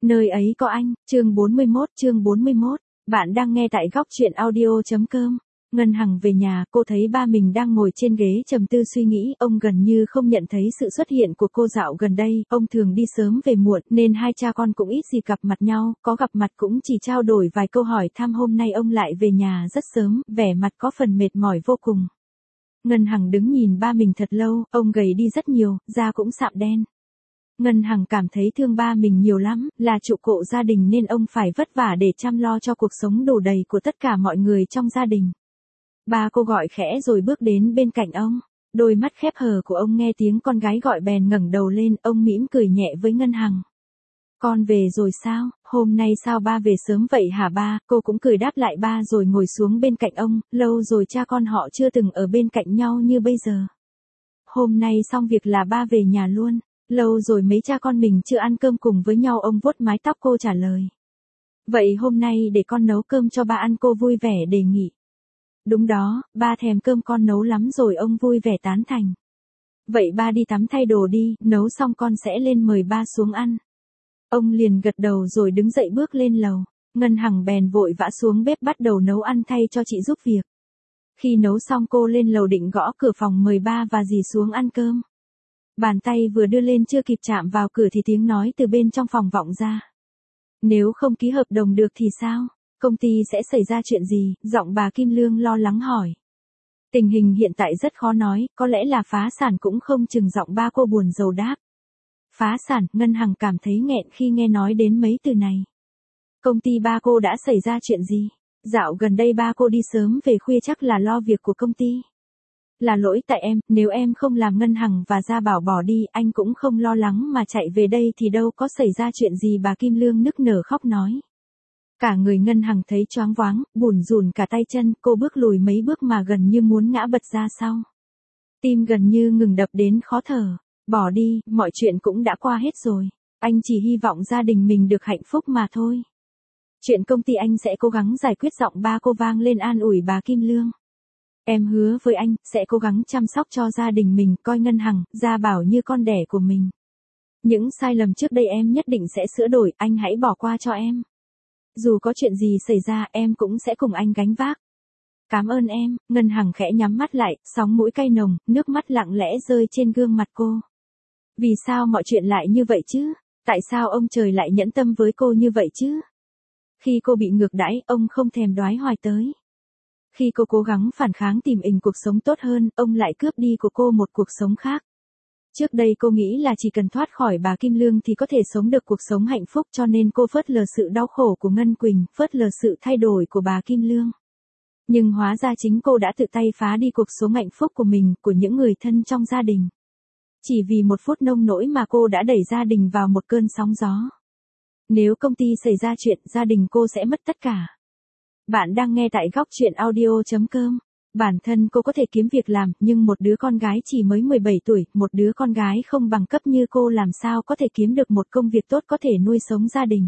Nơi ấy có anh, chương 41, bạn đang nghe tại góc truyện audio.com. Ngân Hằng về nhà, cô thấy ba mình đang ngồi trên ghế trầm tư suy nghĩ, ông gần như không nhận thấy sự xuất hiện của cô dạo gần đây, ông thường đi sớm về muộn nên hai cha con cũng ít gì gặp mặt nhau, có gặp mặt cũng chỉ trao đổi vài câu hỏi thăm. Hôm nay ông lại về nhà rất sớm, vẻ mặt có phần mệt mỏi vô cùng. Ngân Hằng đứng nhìn ba mình thật lâu, ông gầy đi rất nhiều, da cũng sạm đen. Ngân Hằng cảm thấy thương ba mình nhiều lắm, là trụ cột gia đình nên ông phải vất vả để chăm lo cho cuộc sống đủ đầy của tất cả mọi người trong gia đình. Ba cô gọi khẽ rồi bước đến bên cạnh ông. Đôi mắt khép hờ của ông nghe tiếng con gái gọi bèn ngẩng đầu lên, ông mỉm cười nhẹ với Ngân Hằng. Con về rồi sao, hôm nay sao ba về sớm vậy hả ba? Cô cũng cười đáp lại ba rồi ngồi xuống bên cạnh ông, lâu rồi cha con họ chưa từng ở bên cạnh nhau như bây giờ. Hôm nay xong việc là ba về nhà luôn. Lâu rồi mấy cha con mình chưa ăn cơm cùng với nhau, ông vuốt mái tóc cô trả lời. Vậy hôm nay để con nấu cơm cho ba ăn, cô vui vẻ đề nghị. Đúng đó, ba thèm cơm con nấu lắm rồi, ông vui vẻ tán thành. Vậy ba đi tắm thay đồ đi, nấu xong con sẽ lên mời ba xuống ăn. Ông liền gật đầu rồi đứng dậy bước lên lầu. Ngân Hằng bèn vội vã xuống bếp bắt đầu nấu ăn thay cho chị giúp việc. Khi nấu xong cô lên lầu định gõ cửa phòng mời ba và dì xuống ăn cơm. Bàn tay vừa đưa lên chưa kịp chạm vào cửa thì tiếng nói từ bên trong phòng vọng ra. Nếu không ký hợp đồng được thì sao? Công ty sẽ xảy ra chuyện gì? Giọng bà Kim Lương lo lắng hỏi. Tình hình hiện tại rất khó nói, có lẽ là phá sản cũng không chừng, giọng ba cô buồn rầu đáp. Phá sản, Ngân Hằng cảm thấy nghẹn khi nghe nói đến mấy từ này. Công ty ba cô đã xảy ra chuyện gì? Dạo gần đây ba cô đi sớm về khuya chắc là lo việc của công ty. Là lỗi tại em, nếu em không làm Ngân Hằng và Gia Bảo bỏ đi, anh cũng không lo lắng mà chạy về đây thì đâu có xảy ra chuyện gì, bà Kim Lương nức nở khóc nói. Cả người Ngân Hằng thấy choáng váng, bủn rủn cả tay chân, cô bước lùi mấy bước mà gần như muốn ngã bật ra sau. Tim gần như ngừng đập đến khó thở. Bỏ đi, mọi chuyện cũng đã qua hết rồi. Anh chỉ hy vọng gia đình mình được hạnh phúc mà thôi. Chuyện công ty anh sẽ cố gắng giải quyết, giọng ba cô vang lên an ủi bà Kim Lương. Em hứa với anh, sẽ cố gắng chăm sóc cho gia đình mình, coi Ngân Hằng, Gia Bảo như con đẻ của mình. Những sai lầm trước đây em nhất định sẽ sửa đổi, anh hãy bỏ qua cho em. Dù có chuyện gì xảy ra, em cũng sẽ cùng anh gánh vác. Cảm ơn em, Ngân Hằng khẽ nhắm mắt lại, sóng mũi cay nồng, nước mắt lặng lẽ rơi trên gương mặt cô. Vì sao mọi chuyện lại như vậy chứ? Tại sao ông trời lại nhẫn tâm với cô như vậy chứ? Khi cô bị ngược đãi, ông không thèm đoái hoài tới. Khi cô cố gắng phản kháng tìm cuộc sống tốt hơn, ông lại cướp đi của cô một cuộc sống khác. Trước đây cô nghĩ là chỉ cần thoát khỏi bà Kim Lương thì có thể sống được cuộc sống hạnh phúc, cho nên cô phớt lờ sự đau khổ của Ngân Quỳnh, phớt lờ sự thay đổi của bà Kim Lương. Nhưng hóa ra chính cô đã tự tay phá đi cuộc sống hạnh phúc của mình, của những người thân trong gia đình. Chỉ vì một phút nông nỗi mà cô đã đẩy gia đình vào một cơn sóng gió. Nếu công ty xảy ra chuyện, gia đình cô sẽ mất tất cả. Bạn đang nghe tại góc truyện audio.com. Bản thân cô có thể kiếm việc làm, nhưng một đứa con gái chỉ mới 17 tuổi, một đứa con gái không bằng cấp như cô làm sao có thể kiếm được một công việc tốt có thể nuôi sống gia đình.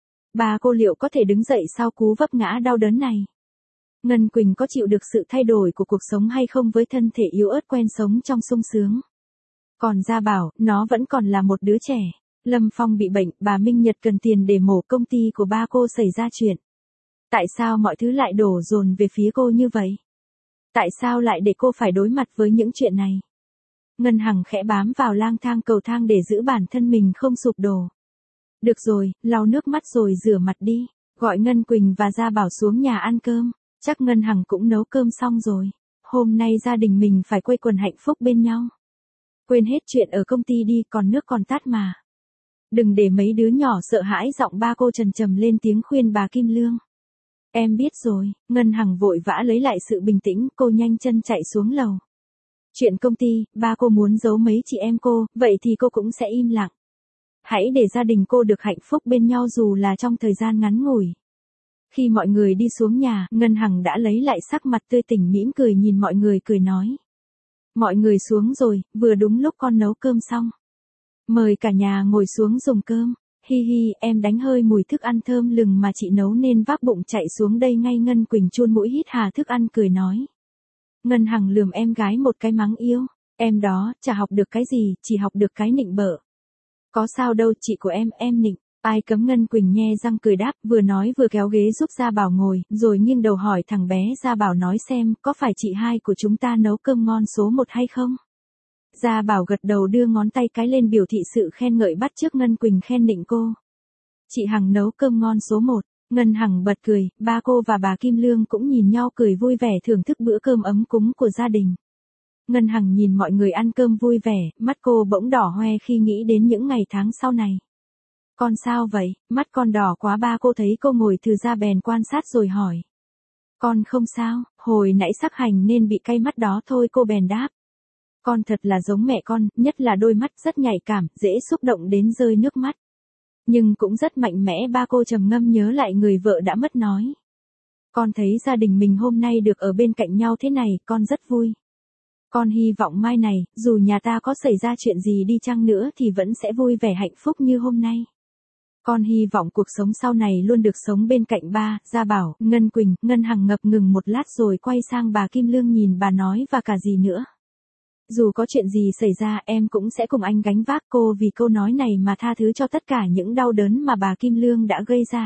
Bà cô liệu có thể đứng dậy sau cú vấp ngã đau đớn này? Ngân Quỳnh có chịu được sự thay đổi của cuộc sống hay không với thân thể yếu ớt quen sống trong sung sướng? Còn Gia Bảo, nó vẫn còn là một đứa trẻ. Lâm Phong bị bệnh, bà Minh Nhật cần tiền để mổ, công ty của ba cô xảy ra chuyện. Tại sao mọi thứ lại đổ dồn về phía cô như vậy? Tại sao lại để cô phải đối mặt với những chuyện này? Ngân Hằng khẽ bám vào lang thang cầu thang để giữ bản thân mình không sụp đổ. Được rồi, lau nước mắt rồi rửa mặt đi. Gọi Ngân Quỳnh và Gia Bảo xuống nhà ăn cơm. Chắc Ngân Hằng cũng nấu cơm xong rồi. Hôm nay gia đình mình phải quây quần hạnh phúc bên nhau. Quên hết chuyện ở công ty đi, còn nước còn tát mà. Đừng để mấy đứa nhỏ sợ hãi, giọng ba cô trầm trầm lên tiếng khuyên bà Kim Lương. Em biết rồi, Ngân Hằng vội vã lấy lại sự bình tĩnh, cô nhanh chân chạy xuống lầu. Chuyện công ty, ba cô muốn giấu mấy chị em cô, vậy thì cô cũng sẽ im lặng. Hãy để gia đình cô được hạnh phúc bên nhau dù là trong thời gian ngắn ngủi. Khi mọi người đi xuống nhà, Ngân Hằng đã lấy lại sắc mặt tươi tỉnh, mỉm cười nhìn mọi người cười nói. Mọi người xuống rồi, vừa đúng lúc con nấu cơm xong. Mời cả nhà ngồi xuống dùng cơm. Hi hi, em đánh hơi mùi thức ăn thơm lừng mà chị nấu nên vác bụng chạy xuống đây ngay. Ngân Quỳnh chun mũi hít hà thức ăn cười nói. Ngân Hằng lườm em gái một cái mắng yêu. Em đó, chả học được cái gì, chỉ học được cái nịnh bợ. Có sao đâu, chị của em nịnh. Ai cấm Ngân Quỳnh nhe răng cười đáp, vừa nói vừa kéo ghế giúp Gia Bảo ngồi, rồi nghiêng đầu hỏi thằng bé Gia Bảo nói xem, có phải chị hai của chúng ta nấu cơm ngon số 1 hay không? Gia Bảo gật đầu đưa ngón tay cái lên biểu thị sự khen ngợi bắt chước Ngân Quỳnh khen nịnh cô. Chị Hằng nấu cơm ngon số 1, Ngân Hằng bật cười, ba cô và bà Kim Lương cũng nhìn nhau cười vui vẻ thưởng thức bữa cơm ấm cúng của gia đình. Ngân Hằng nhìn mọi người ăn cơm vui vẻ, mắt cô bỗng đỏ hoe khi nghĩ đến những ngày tháng sau này. Con sao vậy, mắt con đỏ quá, ba cô thấy cô ngồi thừ ra bèn quan sát rồi hỏi. Con không sao, hồi nãy sắc hành nên bị cay mắt đó thôi, cô bèn đáp. Con thật là giống mẹ con, nhất là đôi mắt rất nhạy cảm, dễ xúc động đến rơi nước mắt. Nhưng cũng rất mạnh mẽ, ba cô trầm ngâm nhớ lại người vợ đã mất nói. Con thấy gia đình mình hôm nay được ở bên cạnh nhau thế này, con rất vui. Con hy vọng mai này, dù nhà ta có xảy ra chuyện gì đi chăng nữa thì vẫn sẽ vui vẻ hạnh phúc như hôm nay. Con hy vọng cuộc sống sau này luôn được sống bên cạnh ba, Gia Bảo, Ngân Quỳnh, Ngân Hằng ngập ngừng một lát rồi quay sang bà Kim Lương nhìn bà nói và cả gì nữa. Dù có chuyện gì xảy ra em cũng sẽ cùng anh gánh vác, cô vì câu nói này mà tha thứ cho tất cả những đau đớn mà bà Kim Lương đã gây ra.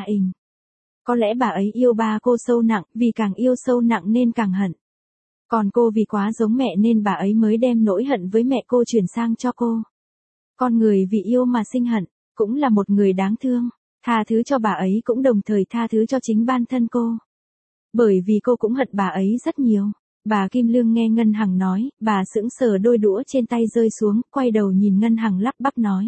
Có lẽ bà ấy yêu ba cô sâu nặng, vì càng yêu sâu nặng nên càng hận. Còn cô vì quá giống mẹ nên bà ấy mới đem nỗi hận với mẹ cô chuyển sang cho cô. Con người vì yêu mà sinh hận, cũng là một người đáng thương. Tha thứ cho bà ấy cũng đồng thời tha thứ cho chính bản thân cô. Bởi vì cô cũng hận bà ấy rất nhiều. Bà Kim Lương nghe Ngân Hằng nói, bà sững sờ, đôi đũa trên tay rơi xuống, quay đầu nhìn Ngân Hằng lắp bắp nói.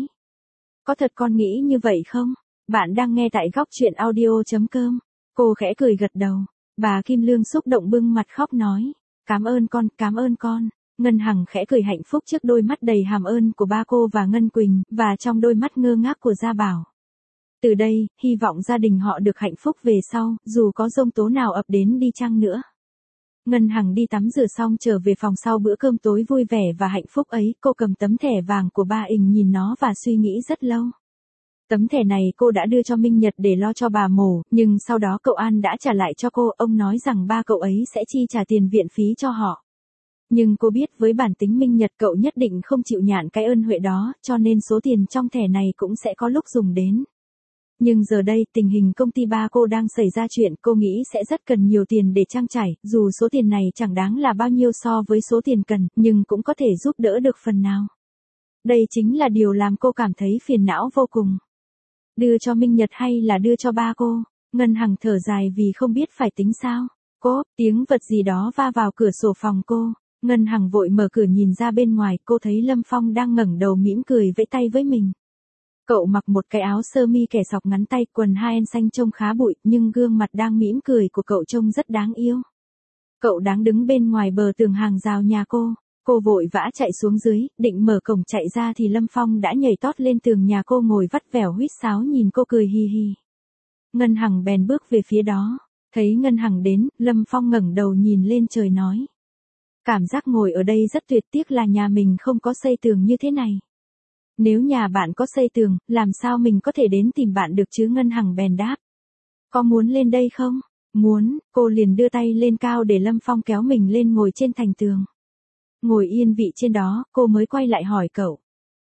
Có thật con nghĩ như vậy không? Bạn đang nghe tại góc truyện audio.com. Cô khẽ cười gật đầu. Bà Kim Lương xúc động bưng mặt khóc nói. Cảm ơn con, cảm ơn con. Ngân Hằng khẽ cười hạnh phúc trước đôi mắt đầy hàm ơn của ba cô và Ngân Quỳnh, và trong đôi mắt ngơ ngác của Gia Bảo. Từ đây, hy vọng gia đình họ được hạnh phúc về sau, dù có giông tố nào ập đến đi chăng nữa. Ngân Hằng đi tắm rửa xong trở về phòng sau bữa cơm tối vui vẻ và hạnh phúc ấy, cô cầm tấm thẻ vàng của ba nhìn nó và suy nghĩ rất lâu. Tấm thẻ này cô đã đưa cho Minh Nhật để lo cho bà mổ, nhưng sau đó cậu An đã trả lại cho cô, ông nói rằng ba cậu ấy sẽ chi trả tiền viện phí cho họ. Nhưng cô biết với bản tính Minh Nhật cậu nhất định không chịu nhạn cái ơn huệ đó, cho nên số tiền trong thẻ này cũng sẽ có lúc dùng đến. Nhưng giờ đây tình hình công ty ba cô đang xảy ra chuyện, cô nghĩ sẽ rất cần nhiều tiền để trang trải, dù số tiền này chẳng đáng là bao nhiêu so với số tiền cần, nhưng cũng có thể giúp đỡ được phần nào. Đây chính là điều làm cô cảm thấy phiền não vô cùng. Đưa cho Minh Nhật hay là đưa cho ba cô? Ngân Hằng thở dài vì không biết phải tính sao. Cô, tiếng vật gì đó va vào cửa sổ phòng cô. Ngân Hằng vội mở cửa nhìn ra bên ngoài, cô thấy Lâm Phong đang ngẩng đầu mỉm cười vẫy tay với mình. Cậu mặc một cái áo sơ mi kẻ sọc ngắn tay, quần Haen xanh trông khá bụi, nhưng gương mặt đang mỉm cười của cậu trông rất đáng yêu. Cậu đang đứng bên ngoài bờ tường hàng rào nhà cô. Cô vội vã chạy xuống dưới, định mở cổng chạy ra thì Lâm Phong đã nhảy tót lên tường nhà cô ngồi vắt vẻo huýt sáo nhìn cô cười hi hi. Ngân Hằng bèn bước về phía đó. Thấy Ngân Hằng đến, Lâm Phong ngẩng đầu nhìn lên trời nói. Cảm giác ngồi ở đây rất tuyệt, tiếc là nhà mình không có xây tường như thế này. Nếu nhà bạn có xây tường, làm sao mình có thể đến tìm bạn được chứ? Ngân Hằng bèn đáp. Có muốn lên đây không? Muốn, cô liền đưa tay lên cao để Lâm Phong kéo mình lên ngồi trên thành tường. Ngồi yên vị trên đó, cô mới quay lại hỏi cậu.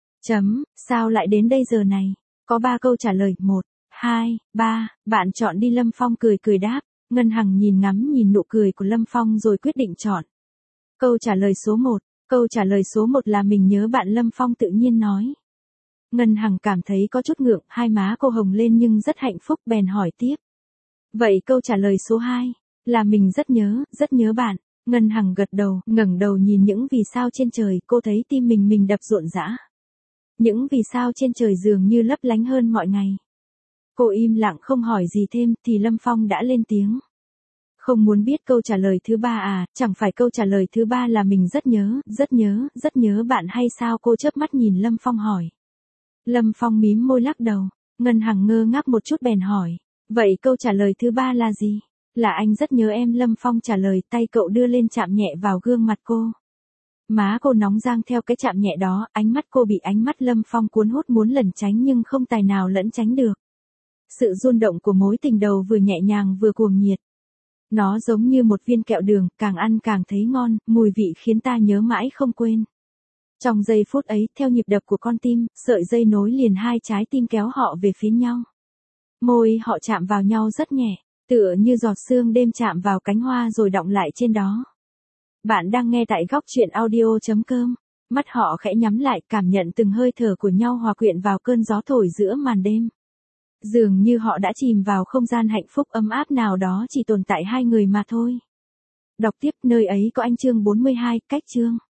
Sao lại đến đây giờ này? Có 3 câu trả lời, 1, 2, 3, bạn chọn đi. Lâm Phong cười cười đáp. Ngân Hằng nhìn nụ cười của Lâm Phong rồi quyết định chọn. Câu trả lời số 1. Câu trả lời số 1 là mình nhớ bạn. Lâm Phong tự nhiên nói. Ngân Hằng cảm thấy có chút ngượng, hai má cô hồng lên nhưng rất hạnh phúc bèn hỏi tiếp. Vậy câu trả lời số 2, là mình rất nhớ bạn. Ngân Hằng gật đầu, ngẩng đầu nhìn những vì sao trên trời, cô thấy tim mình đập rộn rã. Những vì sao trên trời dường như lấp lánh hơn mọi ngày. Cô im lặng không hỏi gì thêm thì Lâm Phong đã lên tiếng. Không muốn biết câu trả lời thứ 3 à? Chẳng phải câu trả lời thứ 3 là mình rất nhớ bạn hay sao? Cô chớp mắt nhìn Lâm Phong hỏi. Lâm Phong mím môi lắc đầu. Ngân Hằng ngơ ngác một chút bèn hỏi. Vậy câu trả lời thứ 3 là gì? Là anh rất nhớ em. Lâm Phong trả lời, tay cậu đưa lên chạm nhẹ vào gương mặt cô. Má cô nóng rang theo cái chạm nhẹ đó, ánh mắt cô bị ánh mắt Lâm Phong cuốn hút muốn lẩn tránh nhưng không tài nào lẩn tránh được. Sự rung động của mối tình đầu vừa nhẹ nhàng vừa cuồng nhiệt. Nó giống như một viên kẹo đường, càng ăn càng thấy ngon, mùi vị khiến ta nhớ mãi không quên. Trong giây phút ấy, theo nhịp đập của con tim, sợi dây nối liền hai trái tim kéo họ về phía nhau. Môi họ chạm vào nhau rất nhẹ, tựa như giọt sương đêm chạm vào cánh hoa rồi đọng lại trên đó. Bạn đang nghe tại góc truyện audio.com. Mắt họ khẽ nhắm lại, cảm nhận từng hơi thở của nhau hòa quyện vào cơn gió thổi giữa màn đêm. Dường như họ đã chìm vào không gian hạnh phúc ấm áp nào đó chỉ tồn tại hai người mà thôi. Đọc tiếp, nơi ấy có anh chương 42, cách chương.